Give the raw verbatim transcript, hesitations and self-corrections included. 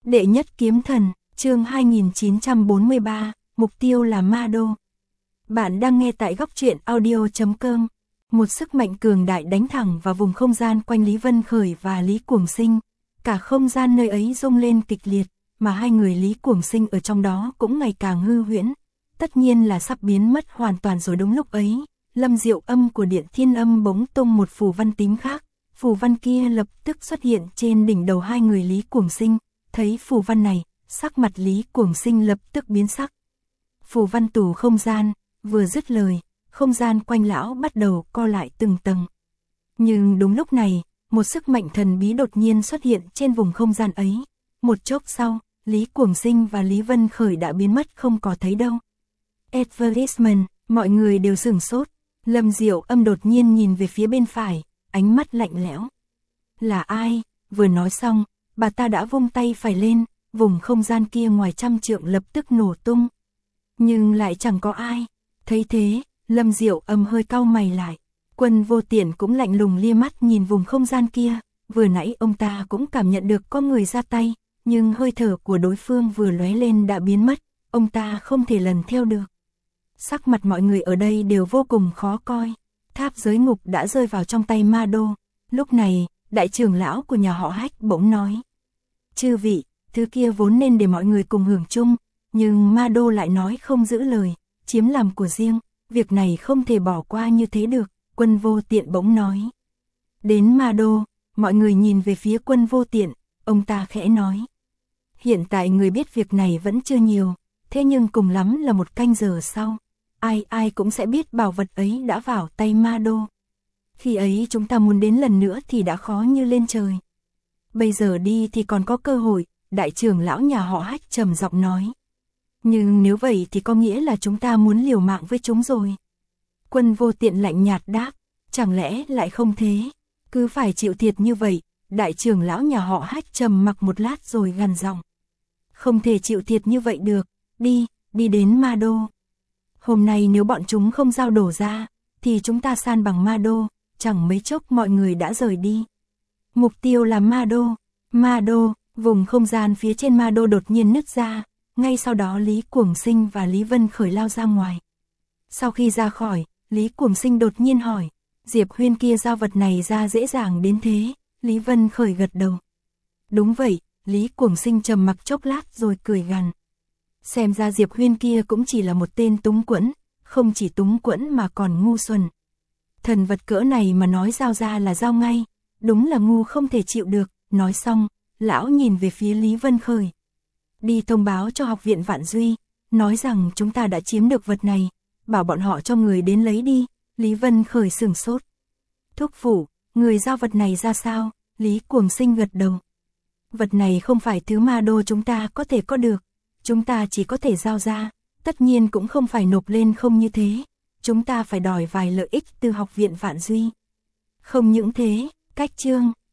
Đệ nhất kiếm thần, chương hai nghìn chín trăm bốn mươi ba, mục tiêu là Ma Đô. Bạn đang nghe tại góc truyện audio chấm com. Một sức mạnh cường đại đánh thẳng vào vùng không gian quanh Lý Vân Khởi và Lý Cuồng Sinh. Cả không gian nơi ấy rung lên kịch liệt, mà hai người Lý Cuồng Sinh ở trong đó cũng ngày càng hư huyễn. Tất nhiên là sắp biến mất hoàn toàn rồi. Đúng lúc ấy, Lâm Diệu Âm của Điện Thiên Âm bỗng tung một phù văn tím khác. Phù văn kia lập tức xuất hiện trên đỉnh đầu hai người Lý Cuồng Sinh. Thấy phù văn này, sắc mặt Lý Cuồng Sinh lập tức biến sắc. Phù văn tủ không gian, vừa dứt lời, không gian quanh lão bắt đầu co lại từng tầng. Nhưng đúng lúc này, một sức mạnh thần bí đột nhiên xuất hiện trên vùng không gian ấy. Một chốc sau, Lý Cuồng Sinh và Lý Vân Khởi đã biến mất không có thấy đâu. Advertisement, mọi người đều sửng sốt. Lâm Diệu Âm đột nhiên nhìn về phía bên phải, ánh mắt lạnh lẽo. Là ai? Vừa nói xong, bà ta đã vung tay phải lên, vùng không gian kia ngoài trăm trượng lập tức nổ tung. Nhưng lại chẳng có ai. Thấy thế, Lâm Diệu Âm hơi cau mày lại. Quân Vô Tiện cũng lạnh lùng lia mắt nhìn vùng không gian kia. Vừa nãy ông ta cũng cảm nhận được có người ra tay, nhưng hơi thở của đối phương vừa lóe lên đã biến mất, ông ta không thể lần theo được. Sắc mặt mọi người ở đây đều vô cùng khó coi. Tháp giới ngục đã rơi vào trong tay Ma Đô. Lúc này, đại trưởng lão của nhà họ Hách bỗng nói: Chư vị, thứ kia vốn nên để mọi người cùng hưởng chung, nhưng Ma Đô lại nói không giữ lời, chiếm làm của riêng, việc này không thể bỏ qua như thế được. Quân Vô Tiện bỗng nói. Đến Ma Đô, mọi người nhìn về phía Quân Vô Tiện, ông ta khẽ nói: Hiện tại người biết việc này vẫn chưa nhiều, thế nhưng cùng lắm là một canh giờ sau, ai ai cũng sẽ biết bảo vật ấy đã vào tay Ma Đô. Khi ấy chúng ta muốn đến lần nữa thì đã khó như lên trời. Bây giờ đi thì còn có cơ hội, đại trưởng lão nhà họ Hách trầm giọng nói. Nhưng nếu vậy thì có nghĩa là chúng ta muốn liều mạng với chúng rồi. Quân Vô Tiện lạnh nhạt đáp, chẳng lẽ lại không thế? Cứ phải chịu thiệt như vậy. Đại trưởng lão nhà họ Hách trầm mặc một lát rồi gằn giọng. Không thể chịu thiệt như vậy được, đi, đi đến Ma Đô. Hôm nay nếu bọn chúng không giao đổ ra, thì chúng ta san bằng Ma Đô. Chẳng mấy chốc mọi người đã rời đi. Mục tiêu là Ma Đô. Ma Đô, vùng không gian phía trên Ma Đô đột nhiên nứt ra. Ngay sau đó Lý Cuồng Sinh và Lý Vân Khởi lao ra ngoài. Sau khi ra khỏi, Lý Cuồng Sinh đột nhiên hỏi, Diệp Huyên kia giao vật này ra dễ dàng đến thế? Lý Vân Khởi gật đầu. Đúng vậy, Lý Cuồng Sinh trầm mặc chốc lát rồi cười gằn. Xem ra Diệp Huyên kia cũng chỉ là một tên túng quẫn, không chỉ túng quẫn mà còn ngu xuẩn. Thần vật cỡ này mà nói giao ra là giao ngay, đúng là ngu không thể chịu được. Nói xong, lão nhìn về phía Lý Vân Khởi. Đi thông báo cho học viện Vạn Duy, nói rằng chúng ta đã chiếm được vật này, bảo bọn họ cho người đến lấy đi. Lý Vân Khởi sửng sốt. Thúc phụ, người giao vật này ra sao? Lý Cuồng Sinh gật đầu. Vật này không phải thứ Ma Đô chúng ta có thể có được, chúng ta chỉ có thể giao ra, tất nhiên cũng không phải nộp lên không như thế, chúng ta phải đòi vài lợi ích từ học viện Vạn Duy. Không những thế, cách chương